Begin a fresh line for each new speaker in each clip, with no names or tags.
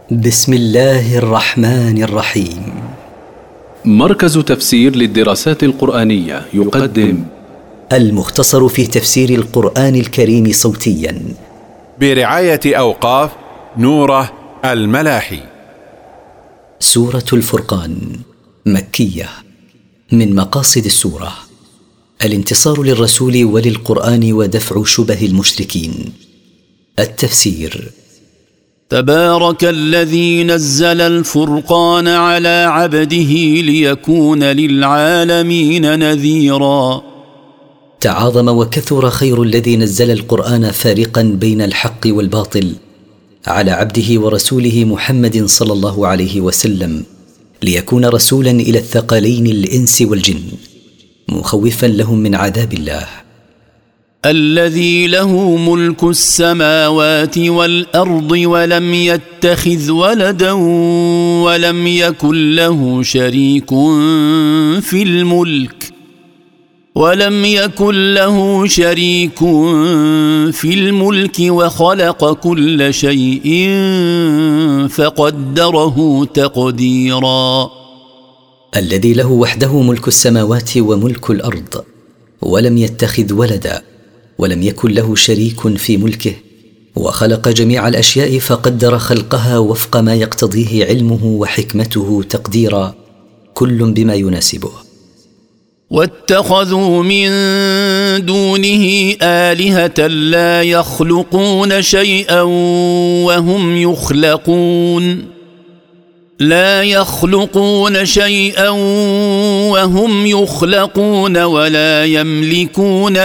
بسم الله الرحمن الرحيم.
مركز تفسير للدراسات القرآنية يقدم
المختصر في تفسير القرآن الكريم صوتيا
برعاية أوقاف نوره الملاحي.
سورة الفرقان مكية. من مقاصد السورة الانتصار للرسول وللقرآن ودفع شبه المشركين. التفسير:
تبارك الذي نزل الفرقان على عبده ليكون للعالمين نذيرا.
تعاظم وكثر خير الذي نزل القرآن فارقا بين الحق والباطل على عبده ورسوله محمد صلى الله عليه وسلم، ليكون رسولا إلى الثقلين الإنس والجن، مخوفا لهم من عذاب الله.
الذي له ملك السماوات والأرض ولم يتخذ ولدا ولم يكن له شريك في الملك وخلق كل شيء فقدره تقديرا.
الذي له وحده ملك السماوات وملك الأرض ولم يتخذ ولدا ولم يكن له شريك في ملكه، وخلق جميع الأشياء فقدر خلقها وفق ما يقتضيه علمه وحكمته تقديرا، كل بما يناسبه.
واتخذوا من دونه آلهة لا يخلقون شيئا وهم يخلقون ولا يملكون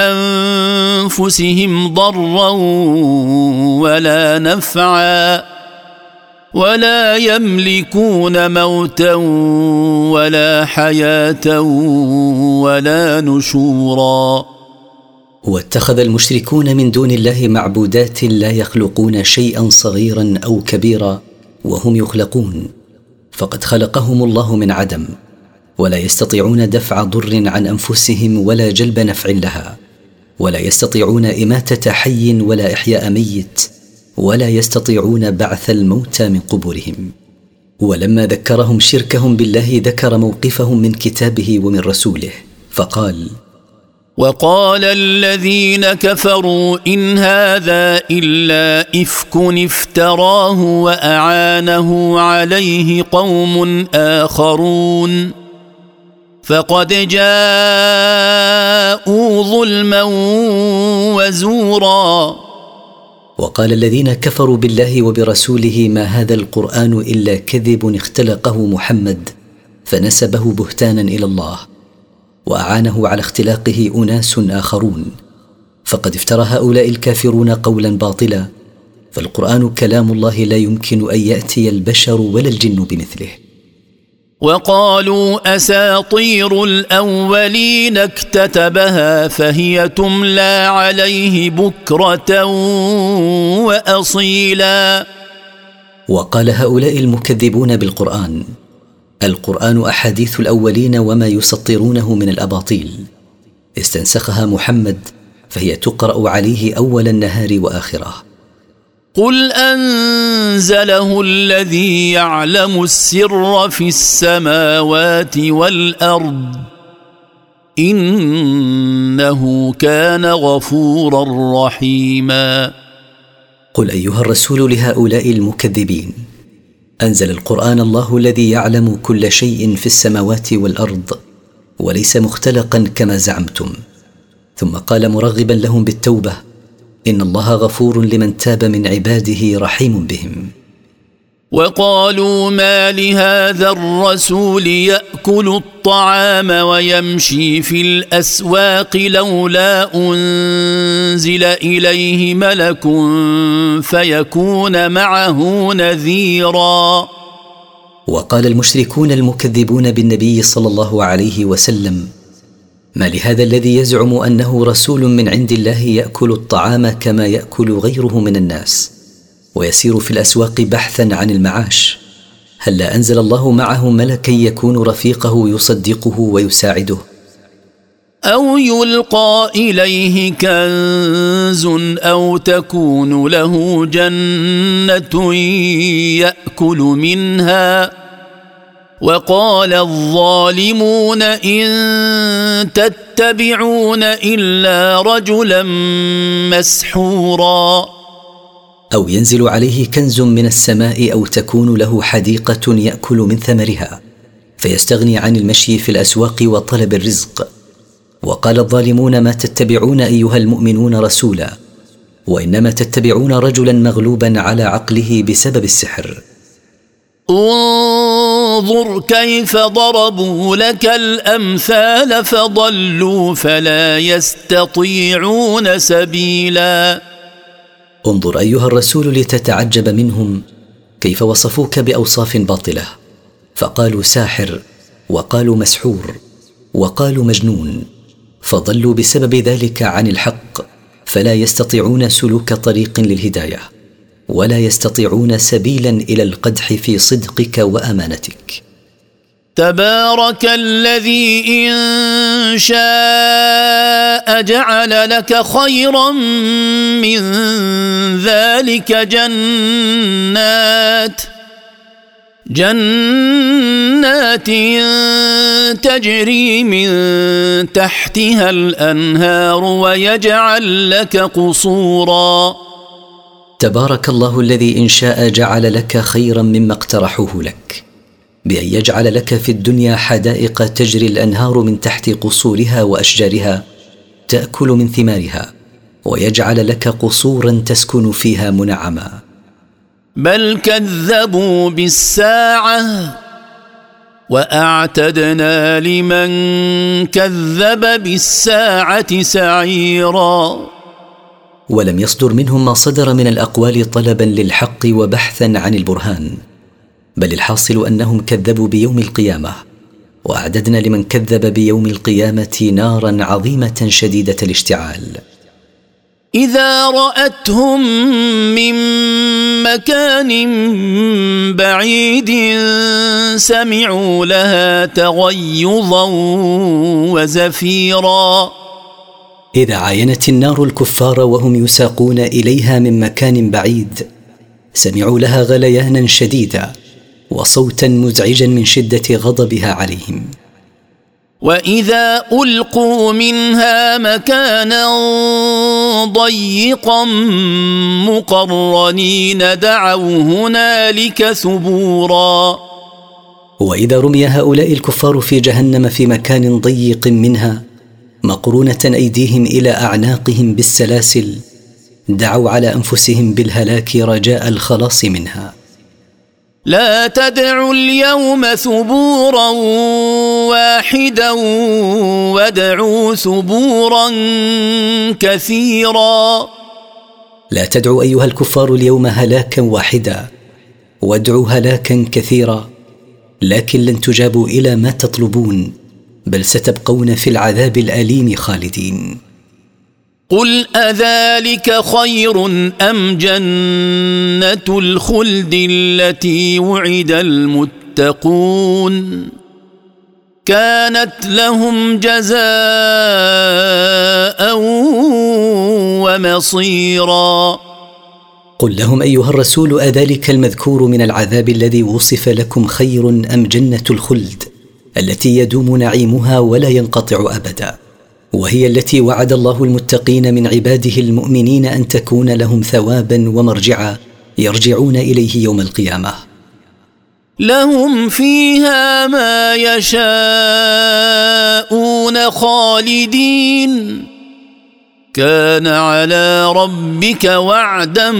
لأنفسهم ضرا ولا نفعا ولا يملكون موتا ولا حياة ولا نشورا.
واتخذ المشركون من دون الله معبودات لا يخلقون شيئا صغيرا أو كبيرا وهم يخلقون، فقد خلقهم الله من عدم، ولا يستطيعون دفع ضر عن أنفسهم ولا جلب نفع لها، ولا يستطيعون إماتة حي ولا إحياء ميت، ولا يستطيعون بعث الموتى من قبورهم. ولما ذكرهم شركهم بالله ذكر موقفهم من كتابه ومن رسوله فقال:
وقال الذين كفروا إن هذا إلا إفك افتراه وأعانه عليه قوم آخرون فقد جاءوا ظلما وزورا.
وقال الذين كفروا بالله وبرسوله ما هذا القرآن إلا كذب اختلقه محمد فنسبه بهتانا إلى الله، وأعانه على اختلاقه أناس آخرون، فقد افترى هؤلاء الكافرون قولا باطلا، فالقرآن كلام الله لا يمكن أن يأتي البشر ولا الجن بمثله.
وقالوا أساطير الأولين اكتتبها فهي تملى عليه بكرة وأصيلا.
وقال هؤلاء المكذبون بالقرآن: القرآن أحاديث الأولين وما يسطرونه من الأباطيل، استنسخها محمد فهي تقرأ عليه أول النهار وآخره.
قل أنزله الذي يعلم السر في السماوات والأرض إنه كان غفورا رحيما.
قل أيها الرسول لهؤلاء المكذبين: أنزل القرآن الله الذي يعلم كل شيء في السماوات والأرض وليس مختلقا كما زعمتم. ثم قال مرغبا لهم بالتوبة: إن الله غفور لمن تاب من عباده رحيم بهم.
وقالوا ما لهذا الرسول يأكل الطعام ويمشي في الأسواق لولا أنزل إليه ملك فيكون معه نذيرا.
وقال المشركون المكذبون بالنبي صلى الله عليه وسلم: ما لهذا الذي يزعم أنه رسول من عند الله يأكل الطعام كما يأكل غيره من الناس ويسير في الأسواق بحثا عن المعاش، هلا أنزل الله معه ملكا يكون رفيقه يصدقه ويساعده؟
أو يلقى إليه كنز أو تكون له جنة يأكل منها وقال الظالمون إن تتبعون إلا رجلا مسحورا.
أو ينزل عليه كنز من السماء أو تكون له حديقة يأكل من ثمرها فيستغني عن المشي في الأسواق وطلب الرزق. وقال الظالمون ما تتبعون أيها المؤمنون رسولا وإنما تتبعون رجلا مغلوبا على عقله بسبب السحر.
انظر كيف ضربوا لك الأمثال فضلوا فلا يستطيعون سبيلا.
انظر أيها الرسول لتتعجب منهم كيف وصفوك بأوصاف باطلة، فقالوا ساحر وقالوا مسحور وقالوا مجنون، فضلوا بسبب ذلك عن الحق فلا يستطيعون سلوك طريق للهداية ولا يستطيعون سبيلا إلى القدح في صدقك وأمانتك.
تبارك الذي إن شاء جعل لك خيرا من ذلك جنات تجري من تحتها الأنهار ويجعل لك قصورا.
تبارك الله الذي إن شاء جعل لك خيرا مما اقترحوه لك بأن يجعل لك في الدنيا حدائق تجري الأنهار من تحت قصورها وأشجارها تأكل من ثمارها ويجعل لك قصورا تسكن فيها منعما.
بل كذبوا بالساعة وأعتدنا لمن كذب بالساعة سعيرا.
ولم يصدر منهم ما صدر من الأقوال طلبا للحق وبحثا عن البرهان، بل الحاصل أنهم كذبوا بيوم القيامة، وأعددنا لمن كذب بيوم القيامة نارا عظيمة شديدة الاشتعال.
إذا رأتهم من مكان بعيد سمعوا لها تغيظا وزفيرا.
إذا عاينت النار الكفار وهم يساقون إليها من مكان بعيد سمعوا لها غليانا شديدا وصوتا مزعجا من شدة غضبها عليهم.
وإذا ألقوا منها مكانا ضيقا مقرنين دعوا هنالك ثبورا.
وإذا رمي هؤلاء الكفار في جهنم في مكان ضيق منها مقرونة أيديهم إلى أعناقهم بالسلاسل دعوا على أنفسهم بالهلاك رجاء الخلاص منها.
لا تدعوا اليوم ثبورا واحدا وادعوا ثبورا كثيرا.
لا تدعوا أيها الكفار اليوم هلاكا واحدا وادعوا هلاكا كثيرا، لكن لن تجابوا إلى ما تطلبون بل ستبقون في العذاب الأليم خالدين.
قل أذلك خير أم جنة الخلد التي وعد المتقون كانت لهم جزاء ومصيرا.
قل لهم أيها الرسول أذلك المذكور من العذاب الذي وصف لكم خير أم جنة الخلد التي يدوم نعيمها ولا ينقطع أبدا، وهي التي وعد الله المتقين من عباده المؤمنين أن تكون لهم ثوابا ومرجعا يرجعون إليه يوم القيامة.
لهم فيها ما يشاءون خالدين كان على ربك وعدا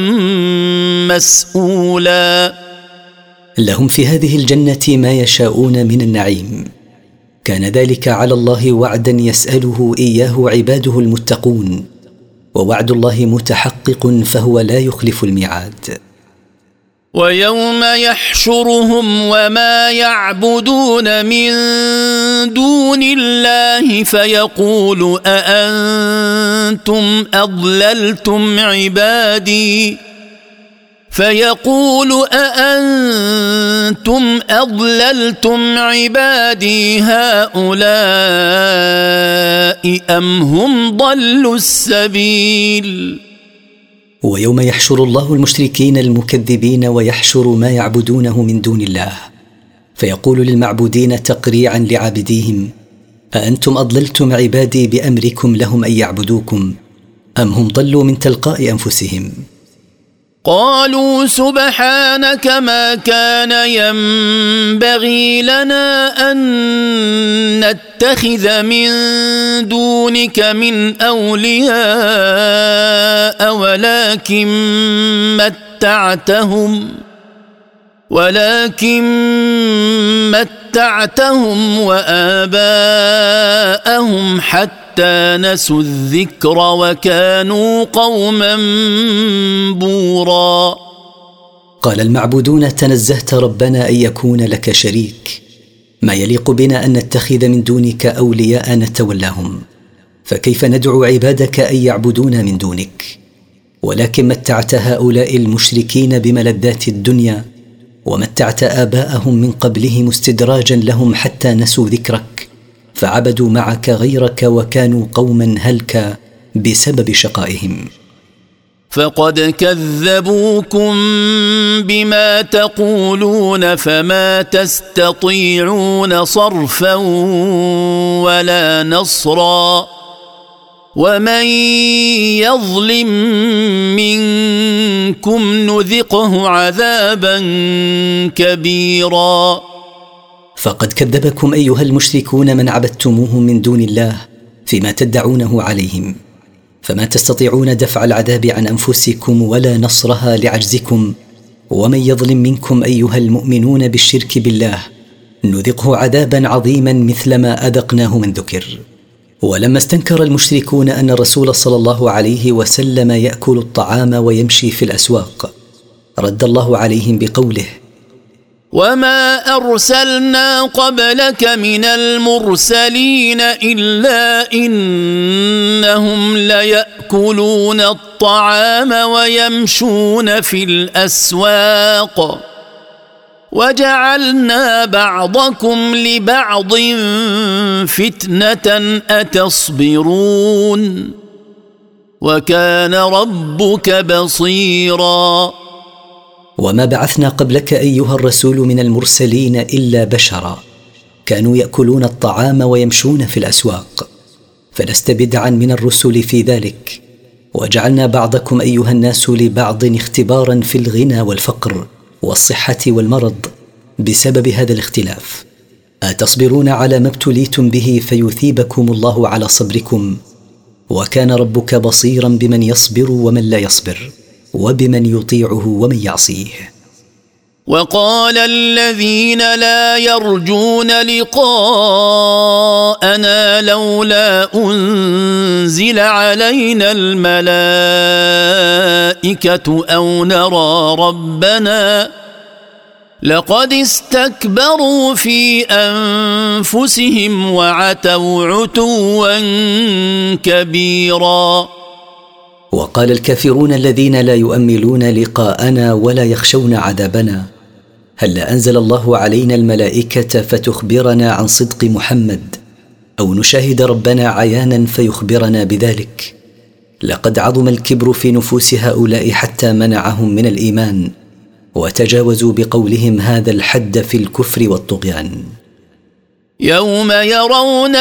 مسئولا.
لهم في هذه الجنة ما يشاءون من النعيم، كان ذلك على الله وعدا يسأله إياه عباده المتقون، ووعد الله متحقق فهو لا يخلف الميعاد.
ويوم يحشرهم وما يعبدون من دون الله فيقول أأنتم أضللتم عبادي فيقول أأنتم أضللتم عبادي هؤلاء أم هم ضلوا السبيل.
ويوم يحشر الله المشركين المكذبين ويحشر ما يعبدونه من دون الله، فيقول للمعبودين تقريعا لعابديهم: أأنتم أضللتم عبادي بأمركم لهم أن يعبدوكم أم هم ضلوا من تلقاء أنفسهم؟
قالوا سبحانك ما كان ينبغي لنا أن نتخذ من دونك من أولياء ولكن متعتهم وآباءهم حتى نسوا الذكر وكانوا قوما بورا.
قال المعبودون: تنزهت ربنا أن يكون لك شريك، ما يليق بنا أن نتخذ من دونك أولياء نتولاهم، فكيف ندعو عبادك أن يعبدون من دونك؟ ولكن متعت هؤلاء المشركين بملذات الدنيا، ومتعت آباءهم من قبلهم استدراجا لهم حتى نسوا ذكرك، فعبدوا معك غيرك وكانوا قوما هلكا بسبب شقائهم.
فقد كذبوكم بما تقولون فما تستطيعون صرفا ولا نصرا، ومن يظلم منكم نذقه عذابا كبيرا.
فقد كذبكم أيها المشركون من عبدتموهم من دون الله فيما تدعونه عليهم، فما تستطيعون دفع العذاب عن أنفسكم ولا نصرها لعجزكم. ومن يظلم منكم أيها المؤمنون بالشرك بالله نذقه عذابا عظيما مثل ما أذقناه من ذكر. ولما استنكر المشركون أن الرسول صلى الله عليه وسلم يأكل الطعام ويمشي في الأسواق، رد الله عليهم بقوله:
وما أرسلنا قبلك من المرسلين إلا إنهم ليأكلون الطعام ويمشون في الأسواق وجعلنا بعضكم لبعض فتنة أتصبرون وكان ربك بصيرا.
وما بعثنا قبلك أيها الرسول من المرسلين إلا بشرا، كانوا يأكلون الطعام ويمشون في الأسواق، فلست بدعا من الرسل في ذلك. وجعلنا بعضكم أيها الناس لبعض اختبارا في الغنى والفقر والصحة والمرض بسبب هذا الاختلاف. أتصبرون على ما ابتليتم به فيثيبكم الله على صبركم، وكان ربك بصيرا بمن يصبر ومن لا يصبر، وبمن يطيعه ومن يعصيه.
وقال الذين لا يرجون لقاءنا لولا أنزل علينا الملائكة أو نرى ربنا لقد استكبروا في أنفسهم وعتوا عتوا كبيرا.
وقال الكافرون الذين لا يؤملون لقاءنا ولا يخشون عذابنا: هل أنزل الله علينا الملائكة فتخبرنا عن صدق محمد، أو نشاهد ربنا عيانا فيخبرنا بذلك؟ لقد عظم الكبر في نفوس هؤلاء حتى منعهم من الإيمان، وتجاوزوا بقولهم هذا الحد في الكفر والطغيان.
يوم يرون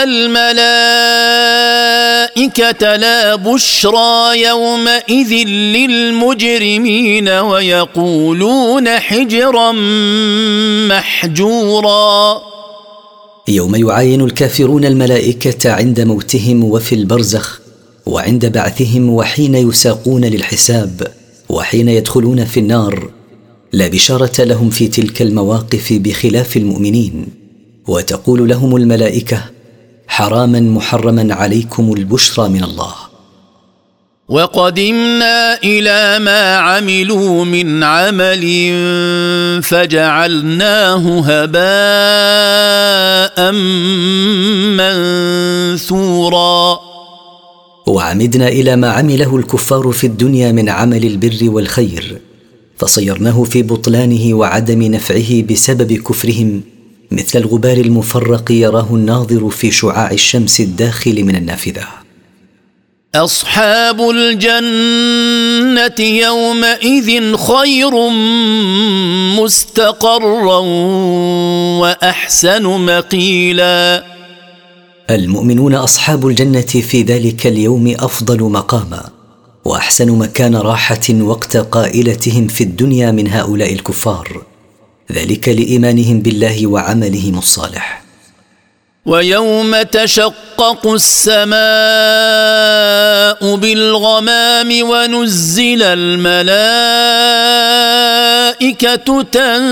الملائكة لا بشرى يومئذ للمجرمين ويقولون حجرا محجورا.
يوم يعاين الكافرون الملائكة عند موتهم وفي البرزخ وعند بعثهم وحين يساقون للحساب وحين يدخلون في النار، لا بشارة لهم في تلك المواقف بخلاف المؤمنين. وتقول لهم الملائكة: حراما محرما عليكم البشرى من الله.
وقدمنا إلى ما عملوا من عمل فجعلناه هباء منثورا.
وعمدنا إلى ما عمله الكفار في الدنيا من عمل البر والخير، فصيرناه في بطلانه وعدم نفعه بسبب كفرهم مثل الغبار المفرق يراه الناظر في شعاع الشمس الداخل من النافذة.
أصحاب الجنة يومئذ خير مستقرا وأحسن مقيلا.
المؤمنون أصحاب الجنة في ذلك اليوم أفضل مقاما وأحسن مكان راحة وقت قائلتهم في الدنيا من هؤلاء الكفار، ذلك لإيمانهم بالله وعملهم الصالح.
ويوم تشقق السماء بالغمام ونزل الملائكة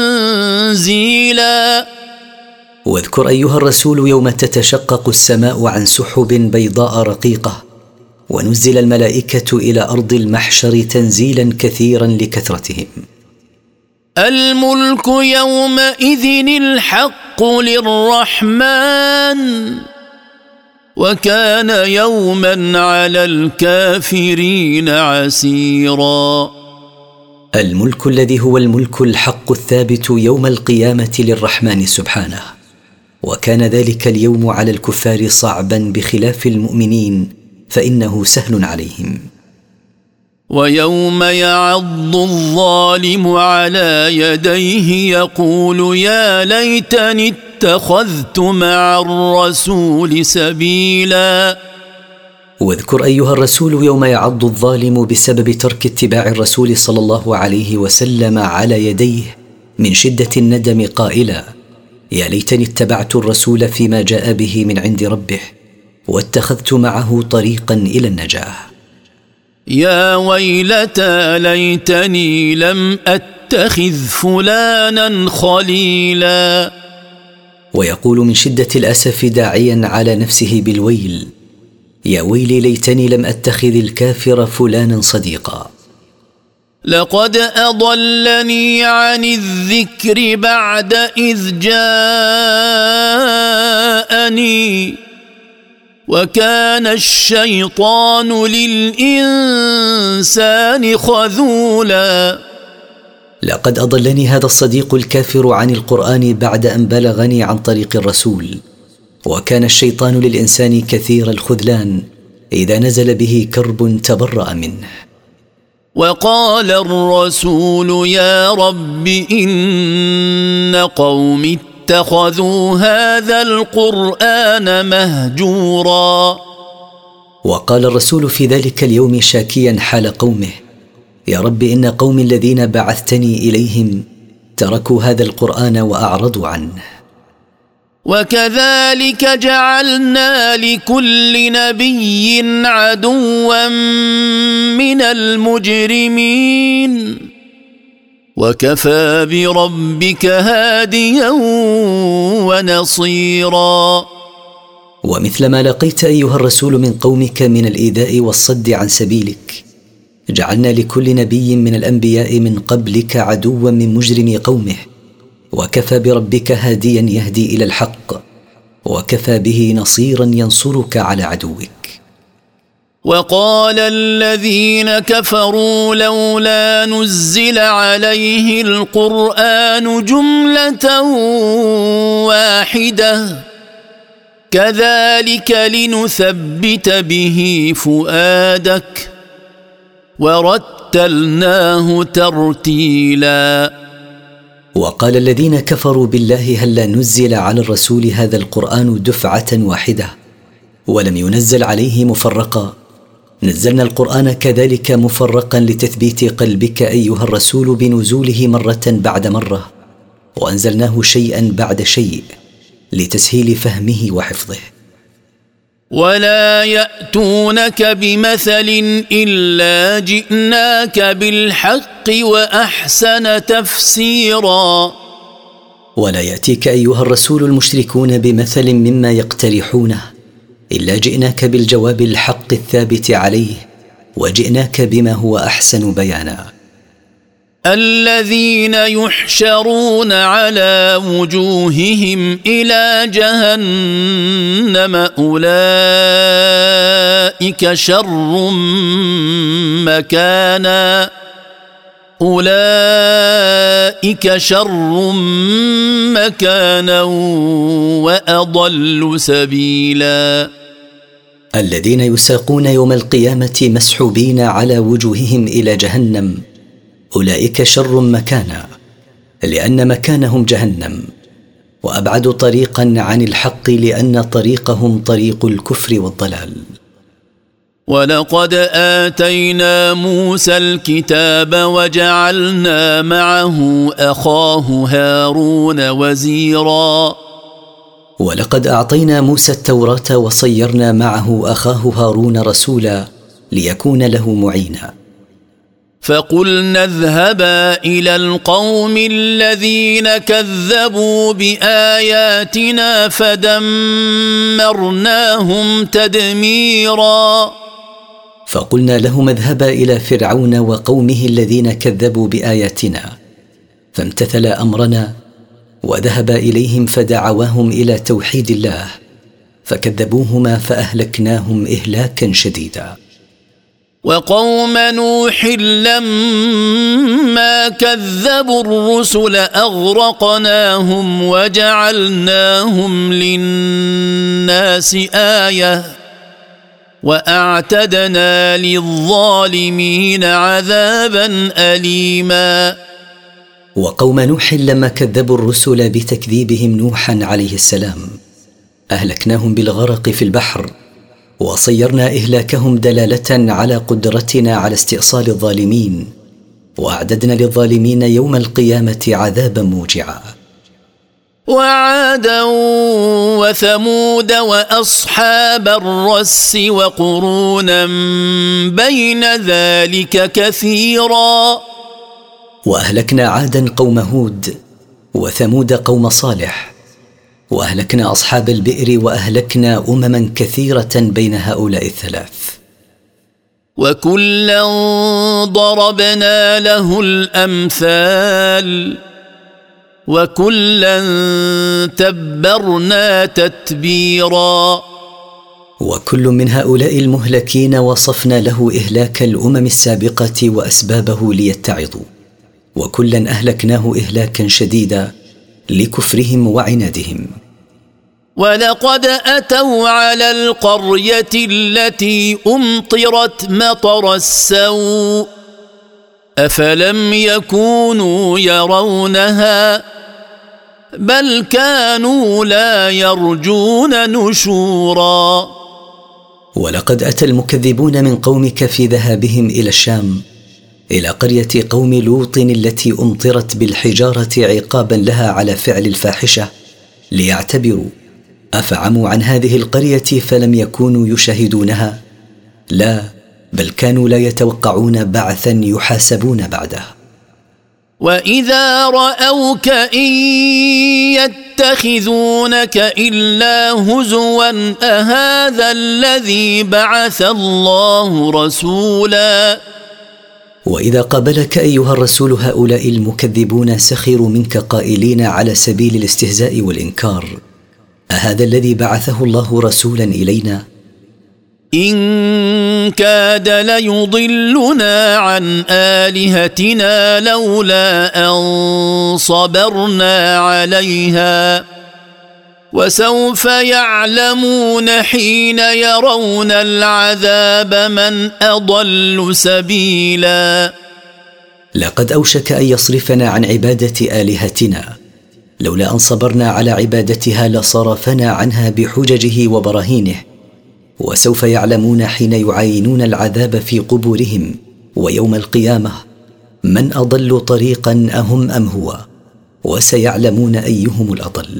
تنزيلا.
واذكر أيها الرسول يوم تتشقق السماء عن سحب بيضاء رقيقة ونزل الملائكة إلى أرض المحشر تنزيلا كثيرا لكثرتهم.
الملك يومئذ الحق للرحمن وكان يوما على الكافرين عسيرا.
الملك الذي هو الملك الحق الثابت يوم القيامة للرحمن سبحانه، وكان ذلك اليوم على الكفار صعبا بخلاف المؤمنين فإنه سهل عليهم.
ويوم يعض الظالم على يديه يقول يا ليتني اتخذت مع الرسول سبيلا.
واذكر أيها الرسول يوم يعض الظالم بسبب ترك اتباع الرسول صلى الله عليه وسلم على يديه من شدة الندم قائلا يا ليتني اتبعت الرسول فيما جاء به من عند ربه واتخذت معه طريقا إلى النجاة.
يا ويلتى ليتني لم أتخذ فلانا خليلا.
ويقول من شدة الأسف داعيا على نفسه بالويل يا ويلي ليتني لم أتخذ الكافر فلانا صديقا.
لقد أضلني عن الذكر بعد إذ جاءني وكان الشيطان للإنسان خذولا.
لقد أضلني هذا الصديق الكافر عن القرآن بعد أن بلغني عن طريق الرسول، وكان الشيطان للإنسان كثير الخذلان إذا نزل به كرب تبرأ منه.
وقال الرسول يا رب إن قوم اتخذوا هذا القرآن مهجورا.
وقال الرسول في ذلك اليوم شاكيا حال قومه يا رب إن قوم الذين بعثتني إليهم تركوا هذا القرآن وأعرضوا عنه.
وكذلك جعلنا لكل نبي عدوا من المجرمين وكفى بربك هاديا ونصيرا.
ومثل ما لقيت أيها الرسول من قومك من الإيذاء والصد عن سبيلك جعلنا لكل نبي من الأنبياء من قبلك عدوا من مجرم قومه وكفى بربك هاديا يهدي إلى الحق وكفى به نصيرا ينصرك على عدوك.
وقال الذين كفروا لولا نزل عليه القرآن جملة واحدة كذلك لنثبت به فؤادك ورتلناه ترتيلا.
وقال الذين كفروا بالله هل لا نزل على الرسول هذا القرآن دفعة واحدة ولم ينزل عليه مفرقا؟ نزلنا القرآن كذلك مفرقا لتثبيت قلبك أيها الرسول بنزوله مرة بعد مرة، وأنزلناه شيئا بعد شيء لتسهيل فهمه وحفظه.
ولا يأتونك بمثل إلا جئناك بالحق وأحسن تفسيرا.
ولا يأتيك أيها الرسول المشركون بمثل مما يقترحونه إلا جئناك بالجواب الحق الثابت عليه وجئناك بما هو أحسن بيانا.
الذين يحشرون على وجوههم إلى جهنم أولئك شر مكانا أولئك شر مكانا وأضل سبيلا.
الذين يساقون يوم القيامة مسحوبين على وجوههم إلى جهنم، أولئك شر مكانا، لأن مكانهم جهنم، وأبعد طريقا عن الحق، لأن طريقهم طريق الكفر والضلال.
ولقد آتينا موسى الكتاب وجعلنا معه أخاه هارون وزيرا.
ولقد أعطينا موسى التوراة وصيرنا معه أخاه هارون رسولا ليكون له معينا.
فقلنا اذهبا إلى القوم الذين كذبوا بآياتنا فدمرناهم تدميرا.
فقلنا لهم اذهبا إلى فرعون وقومه الذين كذبوا بآياتنا، فامتثل أمرنا وذهب إليهم فدعواهم إلى توحيد الله، فكذبوهما فأهلكناهم إهلاكا شديدا.
وقوم نوح لما كذبوا الرسل أغرقناهم وجعلناهم للناس آية وأعتدنا للظالمين عذابا أليما.
وقوم نوح لما كذبوا الرسل بتكذيبهم نوحا عليه السلام أهلكناهم بالغرق في البحر، وصيرنا إهلاكهم دلالة على قدرتنا على استئصال الظالمين، وأعددنا للظالمين يوم القيامة عذابا موجعا.
وعادا وثمود وأصحاب الرس وقرونا بين ذلك كثيرا.
وأهلكنا عادا قوم هود، وثمود قوم صالح، وأهلكنا أصحاب البئر، وأهلكنا أمما كثيرة بين هؤلاء الثلاث.
وكلا ضربنا له الأمثال وكلا تبرنا تتبيرا.
وكل من هؤلاء المهلكين وصفنا له إهلاك الأمم السابقة وأسبابه ليتعظوا، وكلا أهلكناه إهلاكا شديدا لكفرهم وعنادهم.
ولقد أتوا على القرية التي أمطرت مطر السوء أفلم يكونوا يرونها بل كانوا لا يرجون نشورا.
ولقد أتى المكذبون من قومك في ذهابهم إلى الشام إلى قرية قوم لوط التي أمطرت بالحجارة عقابا لها على فعل الفاحشة ليعتبروا، أفعموا عن هذه القرية فلم يكونوا يشاهدونها؟ لا، بل كانوا لا يتوقعون بعثا يحاسبون بعده.
وإذا رأوك إن يتخذونك إلا هزوا أهذا الذي بعث الله رسولا.
وإذا قابلك أيها الرسول هؤلاء المكذبون سخروا منك قائلين على سبيل الاستهزاء والإنكار: أهذا الذي بعثه الله رسولا إلينا؟
إن كاد ليضلنا عن آلهتنا لولا أن صبرنا عليها وسوف يعلمون حين يرون العذاب من أضل سبيلا.
لقد أوشك أن يصرفنا عن عبادة آلهتنا، لولا أن صبرنا على عبادتها لصرفنا عنها بحججه وبراهينه، وسوف يعلمون حين يعاينون العذاب في قبورهم ويوم القيامة من أضل طريقا أهم أم هو، وسيعلمون أيهم الأضل.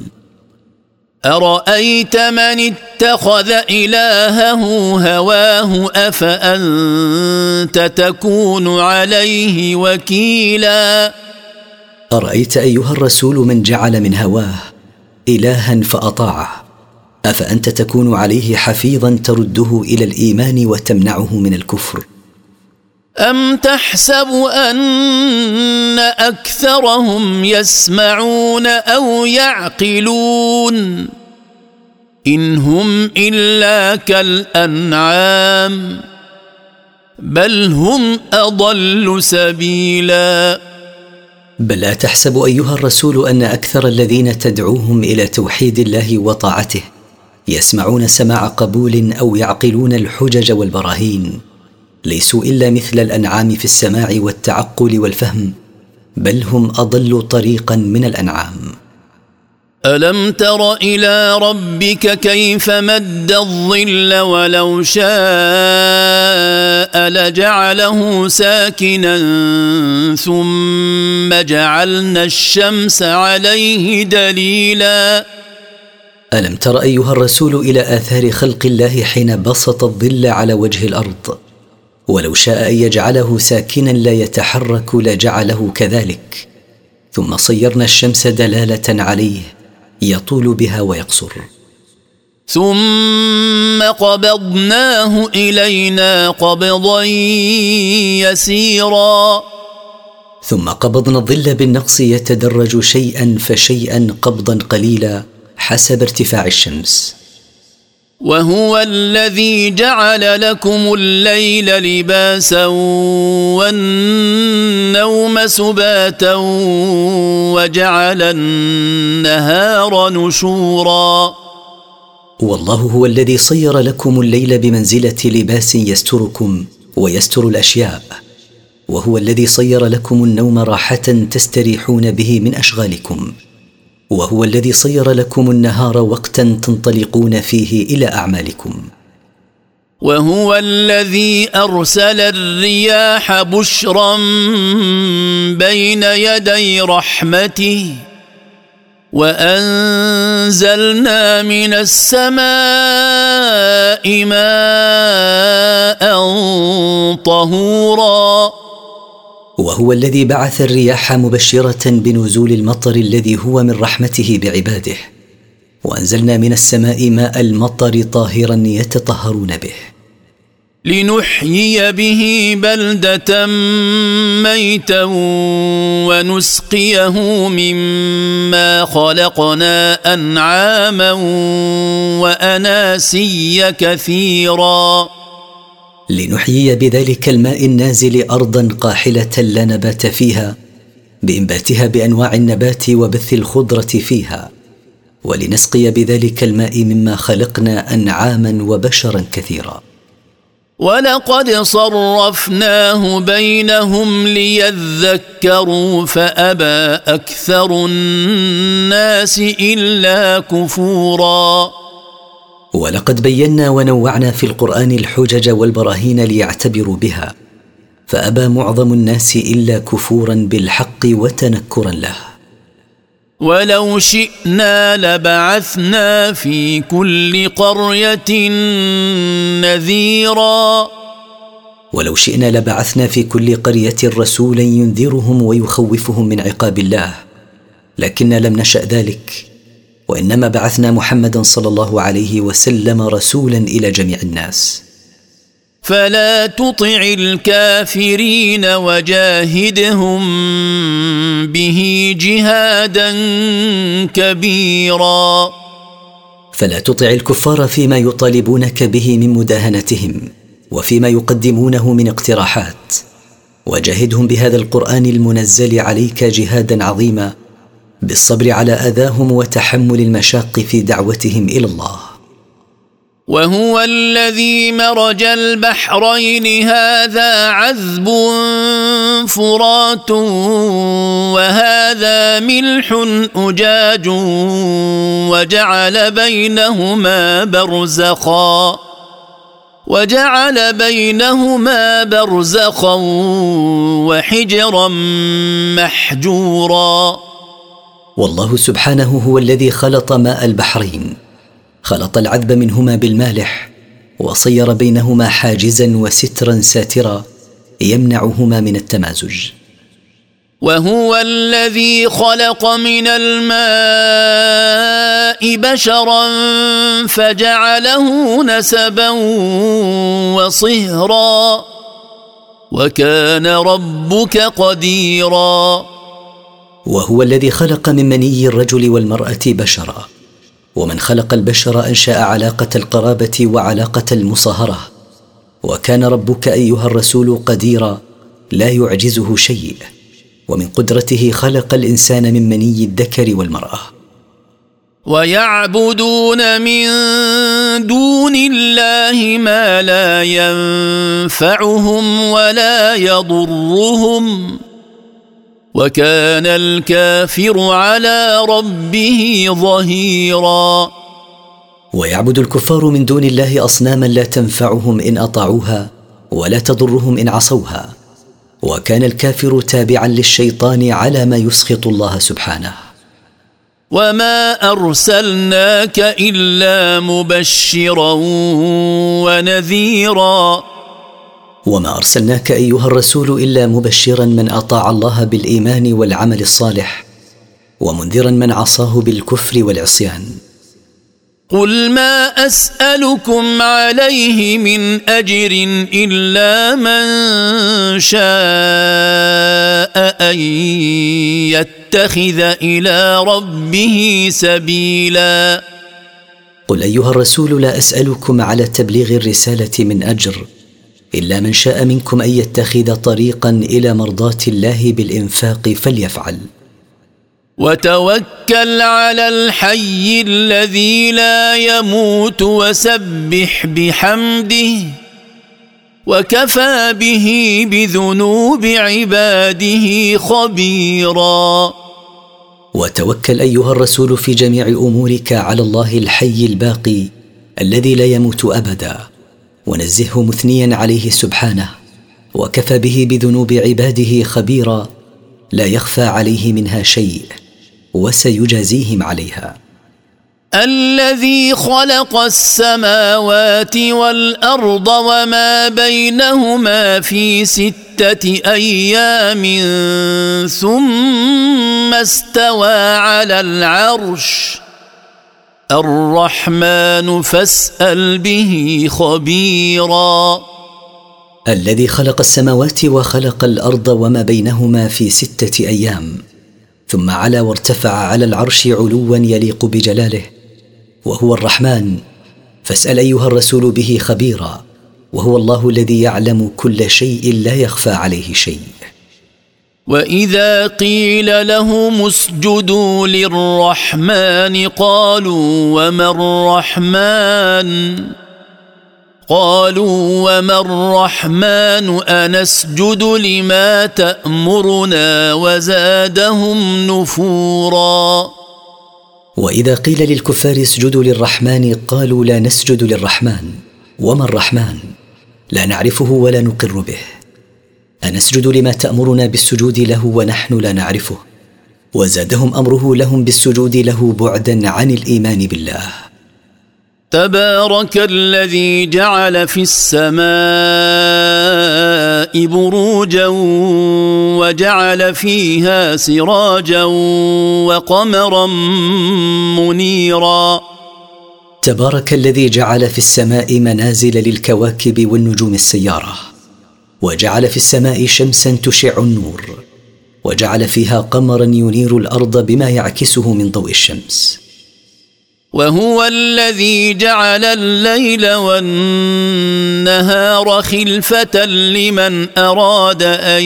أرأيت من اتخذ إلهه هواه أفأنت تكون عليه وكيلا.
أرأيت أيها الرسول من جعل من هواه إلها فأطاعه، أفأنت تكون عليه حفيظا ترده إلى الإيمان وتمنعه من الكفر؟
أم تحسب أن أكثرهم يسمعون أو يعقلون إن هم إلا كالأنعام بل هم أضل سبيلا.
بل لا تحسب أيها الرسول أن أكثر الذين تدعوهم إلى توحيد الله وطاعته يسمعون سماع قبول أو يعقلون الحجج والبراهين، ليسوا إلا مثل الأنعام في السماع والتعقل والفهم، بل هم أضل طريقا من الأنعام.
ألم تر إلى ربك كيف مد الظل ولو شاء لجعله ساكنا ثم جعلنا الشمس عليه دليلا.
ألم تر أيها الرسول إلى آثار خلق الله حين بسط الظل على وجه الأرض، ولو شاء أن يجعله ساكنا لا يتحرك لجعله كذلك، ثم صيرنا الشمس دلالة عليه يطول بها ويقصر.
ثم قبضناه إلينا قبضا يسيرا.
ثم قبضنا الظل بالنقص يتدرج شيئا فشيئا قبضا قليلا حسب ارتفاع الشمس.
وهو الذي جعل لكم الليل لباسا والنوم سباتا وجعل النهار نشورا.
والله هو الذي صير لكم الليل بمنزلة لباس يستركم ويستر الأشياء، وهو الذي صير لكم النوم راحة تستريحون به من أشغالكم، وهو الذي صير لكم النهار وقتا تنطلقون فيه إلى أعمالكم.
وهو الذي أرسل الرياح بشرا بين يدي رحمته وأنزلنا من السماء ماء طهورا.
وهو الذي بعث الرياح مبشرة بنزول المطر الذي هو من رحمته بعباده، وأنزلنا من السماء ماء المطر طاهرا يتطهرون به،
لنحيي به بلدة ميتا ونسقيه مما خلقنا أنعاما وأناسيا كثيرا.
لنحيي بذلك الماء النازل أرضا قاحلة لا نبات فيها بإنباتها بأنواع النبات وبث الخضرة فيها، ولنسقي بذلك الماء مما خلقنا أنعاما وبشرا كثيرا.
ولقد صرفناه بينهم ليذكروا فأبى أكثر الناس إلا كفورا.
ولقد بينا ونوعنا في القرآن الحجج والبراهين ليعتبروا بها، فأبى معظم الناس إلا كفورا بالحق وتنكرا له.
ولو شئنا لبعثنا في كل قرية نذيرا.
ولو شئنا لبعثنا في كل قرية رسولا ينذرهم ويخوفهم من عقاب الله، لكن لم نشأ ذلك، وإنما بعثنا محمدا صلى الله عليه وسلم رسولا إلى جميع الناس.
فلا تطع الكافرين وجاهدهم به جهادا كبيرا.
فلا تطع الكفار فيما يطالبونك به من مداهنتهم وفيما يقدمونه من اقتراحات، وجاهدهم بهذا القرآن المنزل عليك جهادا عظيما بالصبر على أذاهم وتحمل المشاق في دعوتهم إلى الله.
وهو الذي مرج البحرين هذا عذب فرات وهذا ملح أجاج وجعل بينهما برزخا وحجرا محجورا.
والله سبحانه هو الذي خلط ماء البحرين، خلط العذب منهما بالمالح، وصير بينهما حاجزا وسترا ساترا يمنعهما من التمازج.
وهو الذي خلق من الماء بشرا فجعله نسبا وصهرا وكان ربك قديرا.
وهو الذي خلق من مني الرجل والمرأة بشرا، ومن خلق البشر أنشأ علاقة القرابة وعلاقة المصاهرة، وكان ربك أيها الرسول قديرا لا يعجزه شيء، ومن قدرته خلق الإنسان من مني الذكر والمرأة.
ويعبدون من دون الله ما لا ينفعهم ولا يضرهم، وكان الكافر على ربه ظهيرا.
ويعبد الكفار من دون الله أصناما لا تنفعهم إن أطاعوها ولا تضرهم إن عصوها، وكان الكافر تابعا للشيطان على ما يسخط الله سبحانه.
وما أرسلناك إلا مبشرا ونذيرا.
وما أرسلناك أيها الرسول إلا مبشرا من أطاع الله بالإيمان والعمل الصالح، ومنذرا من عصاه بالكفر والعصيان.
قل ما أسألكم عليه من أجر إلا من شاء أن يتخذ إلى ربه سبيلا.
قل أيها الرسول لا أسألكم على تبليغ الرسالة من أجر إلا من شاء منكم أن يتخذ طريقا إلى مرضاة الله بالإنفاق فليفعل.
وتوكل على الحي الذي لا يموت وسبح بحمده وكفى به بذنوب عباده خبيرا.
وتوكل أيها الرسول في جميع أمورك على الله الحي الباقي الذي لا يموت أبدا، ونزهه مثنيا عليه سبحانه، وكفى به بذنوب عباده خبيرا لا يخفى عليه منها شيء، وسيجازيهم عليها.
الذي خلق السماوات والأرض وما بينهما في 6 أيام ثم استوى على العرش الرحمن فاسأل به خبيرا.
الذي خلق السماوات وخلق الأرض وما بينهما في 6 أيام، ثم علا وارتفع على العرش علوا يليق بجلاله، وهو الرحمن، فاسأل أيها الرسول به خبيرا، وهو الله الذي يعلم كل شيء لا يخفى عليه شيء.
وإذا قيل لهم اسجدوا للرحمن قالوا وما الرحمن أنسجد لما تأمرنا وزادهم نفورا.
وإذا قيل للكفار اسجدوا للرحمن قالوا لا نسجد للرحمن، وما الرحمن؟ لا نعرفه ولا نقر به. أنسجد لما تأمرنا بالسجود له ونحن لا نعرفه، وزادهم أمره لهم بالسجود له بعدا عن الإيمان بالله.
تبارك الذي جعل في السماء بروجا وجعل فيها سراجا وقمرا منيرا.
تبارك الذي جعل في السماء منازل للكواكب والنجوم السيارة، وجعل في السماء شمسا تشع النور، وجعل فيها قمرا ينير الأرض بما يعكسه من ضوء الشمس.
وهو الذي جعل الليل والنهار خلفة لمن أراد أن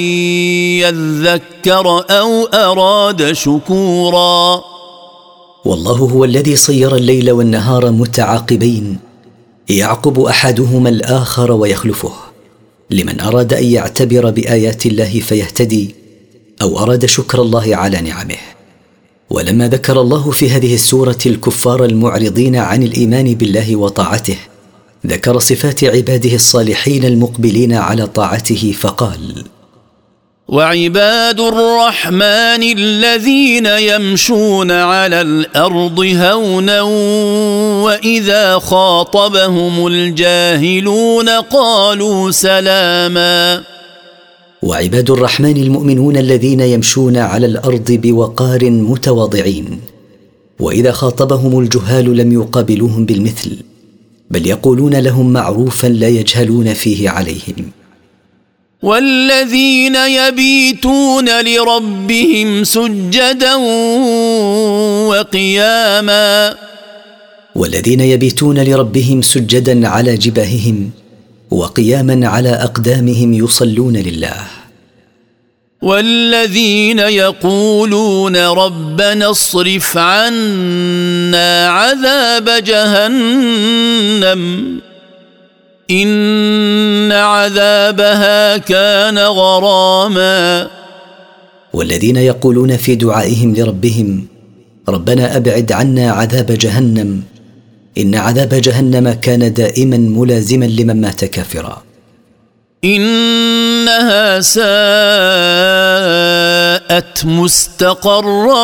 يذكر أو أراد شكورا.
والله هو الذي صير الليل والنهار متعاقبين يعقب أحدهما الآخر ويخلفه، لمن أراد أن يعتبر بآيات الله فيهتدي، أو أراد شكر الله على نعمه. ولما ذكر الله في هذه السورة الكفار المعرضين عن الإيمان بالله وطاعته، ذكر صفات عباده الصالحين المقبلين على طاعته فقال:
وعباد الرحمن الذين يمشون على الأرض هونا وإذا خاطبهم الجاهلون قالوا سلاما.
وعباد الرحمن المؤمنون الذين يمشون على الأرض بوقار متواضعين، وإذا خاطبهم الجهال لم يقابلوهم بالمثل، بل يقولون لهم معروفا لا يجهلون فيه عليهم.
والذين يبيتون لربهم سجدا وقياما.
والذين يبيتون لربهم سجدا على جباههم، وقياما على أقدامهم يصلون لله.
والذين يقولون ربنا اصرف عنا عذاب جهنم إن عذابها كان غراما.
والذين يقولون في دعائهم لربهم ربنا أبعد عنا عذاب جهنم إن عذاب جهنم كان دائما ملازما لمن مات كافرا.
إنها ساءت مستقرا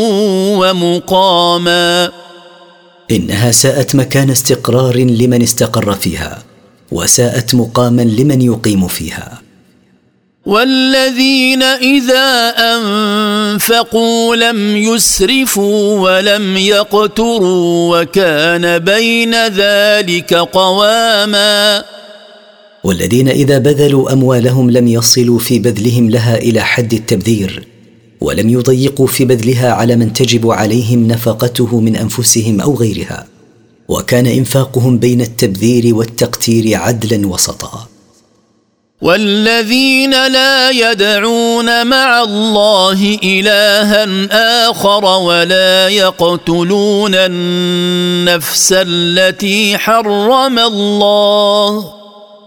ومقاما.
إنها ساءت مكان استقرار لمن استقر فيها وساءت مقاما لمن يقيم فيها.
والذين إذا أنفقوا لم يسرفوا ولم يقتروا وكان بين ذلك قواما.
والذين إذا بذلوا أموالهم لم يصلوا في بذلهم لها إلى حد التبذير ولم يضيقوا في بذلها على من تجب عليهم نفقته من أنفسهم أو غيرها، وكان إنفاقهم بين التبذير والتقتير عدلا وسطا.
والذين لا يدعون مع الله إلها آخر ولا يقتلون النفس التي حرم الله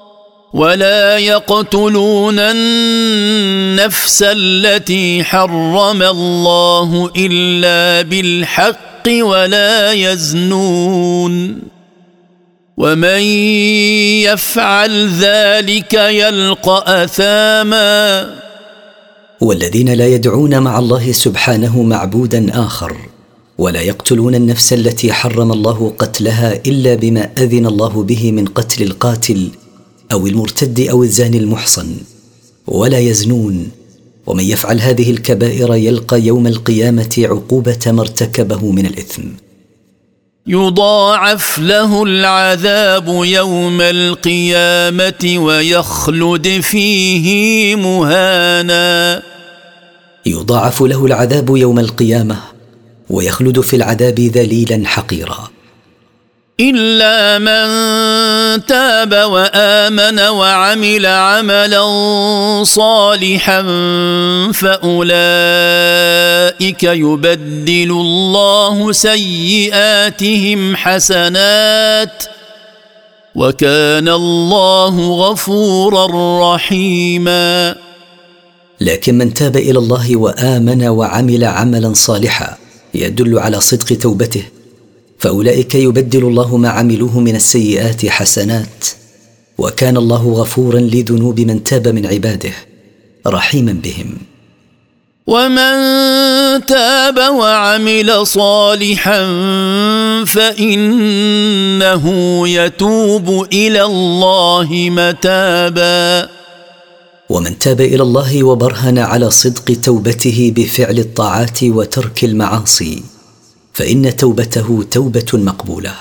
إلا بالحق ولا يزنون ومن يفعل ذلك يلقى أثاما.
والذين لا يدعون مع الله سبحانه معبودا آخر ولا يقتلون النفس التي حرم الله قتلها إلا بما أذن الله به من قتل القاتل أو المرتد أو الزاني المحصن، ولا يزنون، ومن يفعل هذه الكبائر يلقى يوم القيامة عقوبة ما ارتكبه من الإثم.
يضاعف له العذاب يوم القيامة ويخلد فيه مهانا.
يضاعف له العذاب يوم القيامة ويخلد في العذاب ذليلا حقيرا.
إلا من تاب وآمن وعمل عملا صالحا فأولئك يبدل الله سيئاتهم حسنات وكان الله غفورا رحيما.
لكن من تاب إلى الله وآمن وعمل عملا صالحا يدل على صدق توبته فأولئك يبدل الله ما عملوه من السيئات حسنات وكان الله غفورا لذنوب من تاب من عباده رحيما بهم.
ومن تاب وعمل صالحا فإنه يتوب إلى الله متابا.
ومن تاب إلى الله وبرهن على صدق توبته بفعل الطاعات وترك المعاصي فإن توبته توبة مقبولة.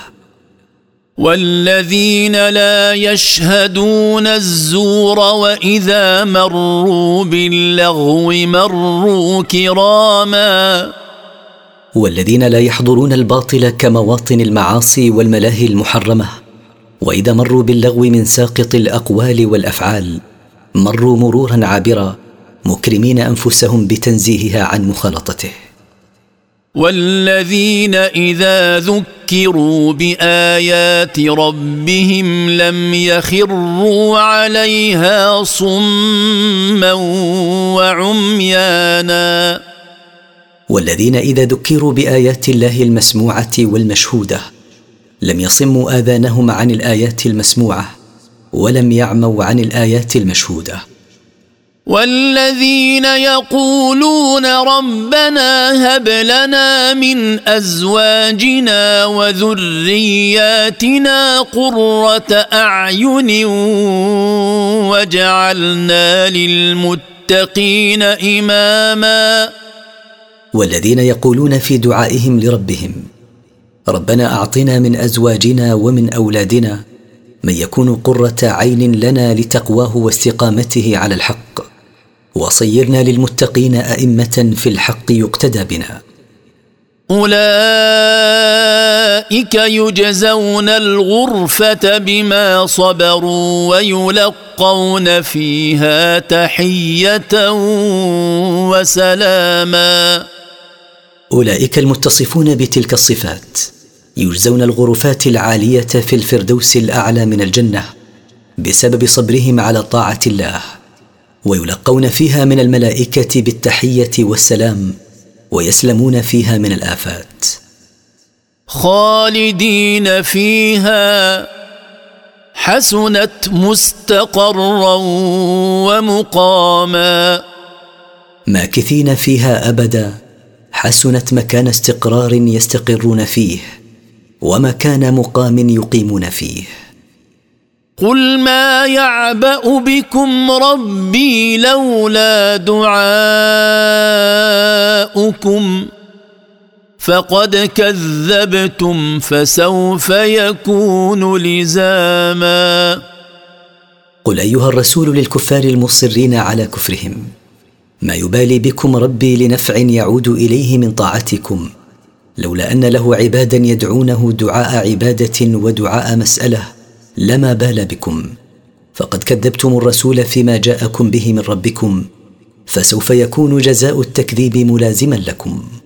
والذين لا يشهدون الزور وإذا مروا باللغو مروا كراما.
والذين لا يحضرون الباطل كمواطن المعاصي والملاهي المحرمة وإذا مروا باللغو من ساقط الأقوال والأفعال مروا مرورا عابرا مكرمين أنفسهم بتنزيهها عن مخالطته.
والذين إذا ذكروا بآيات ربهم لم يخروا عليها صما وعميانا.
والذين إذا ذكروا بآيات الله المسموعة والمشهودة لم يصموا آذانهم عن الآيات المسموعة ولم يعموا عن الآيات المشهودة.
والذين يقولون ربنا هب لنا من أزواجنا وذرياتنا قرة أعين واجعلنا للمتقين إماما.
والذين يقولون في دعائهم لربهم ربنا أعطنا من أزواجنا ومن أولادنا من يكون قرة عين لنا لتقواه واستقامته على الحق وصيرنا للمتقين أئمة في الحق يقتدى بنا.
أولئك يجزون الغرفة بما صبروا ويلقون فيها تحية وسلاما.
أولئك المتصفون بتلك الصفات يجزون الغرفات العالية في الفردوس الأعلى من الجنة بسبب صبرهم على طاعة الله، ويلقون فيها من الملائكة بالتحية والسلام، ويسلمون فيها من الآفات.
خالدين فيها حسنت مستقرا ومقاما.
ماكثين فيها أبدا، حسنت مكان استقرار يستقرون فيه، ومكان مقام يقيمون فيه.
قل ما يعبأ بكم ربي لولا دعاؤكم فقد كذبتم فسوف يكون لزاما.
قل أيها الرسول للكفار المصرين على كفرهم: ما يبالي بكم ربي لنفع يعود إليه من طاعتكم، لولا أن له عبادا يدعونه دعاء عبادة ودعاء مسألة لما بال بكم، فقد كذبتم الرسول فيما جاءكم به من ربكم، فسوف يكون جزاء التكذيب ملازما لكم.